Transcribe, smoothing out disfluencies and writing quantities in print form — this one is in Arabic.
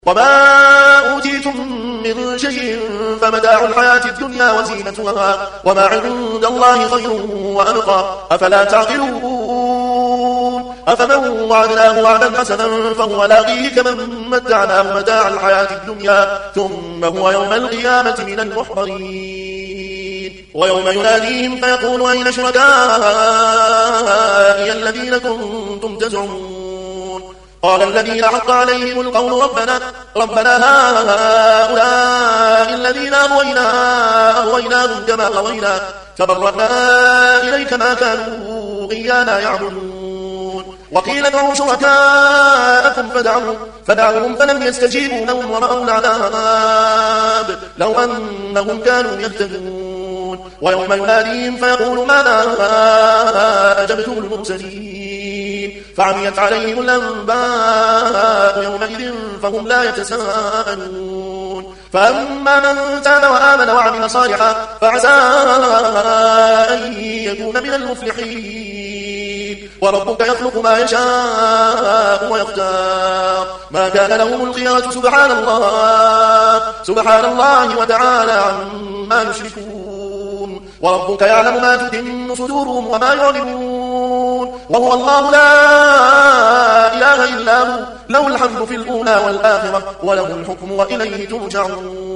وما أوتيتم من شيء فمتاع الحياة الدنيا وزينتها وما عند الله خير وأبقى أفلا تعقلون أفمن وعدناه وعدا حسنا فهو لاقيه كمن متعناه متاع الحياة الدنيا ثم هو يوم القيامة من المحضرين ويوم يناديهم فيقول أين شركائي الذين كنتم تزعمون قال الذين حق عليهم القول ربنا هؤلاء الذين أغويناهم كما غوينا تبرأنا إليك ما كانوا إيانا يعبدون وقيل ادعوا شركاءكم فدعوهم فلم يستجيبوا لهم ورأوا العذاب لو أنهم كانوا يهتدون ويوم يناديهم فيقول ماذا أجبتم المرسلين فعميت عليهم الأنباء يومئذ فهم لا يتساءلون فأما من تاب وآمن وعمل صالحا فعسى أن يكون من المفلحين وربك يخلق ما يشاء ويختار ما كان لهم الخيرة سبحان الله وتعالى عما يشركون وربك يعلم ما تكن صدورهم وما يعلنون وهو الله لا إله إلا هو له الحمد في الأولى والآخرة وله الحكم وإليه ترجعون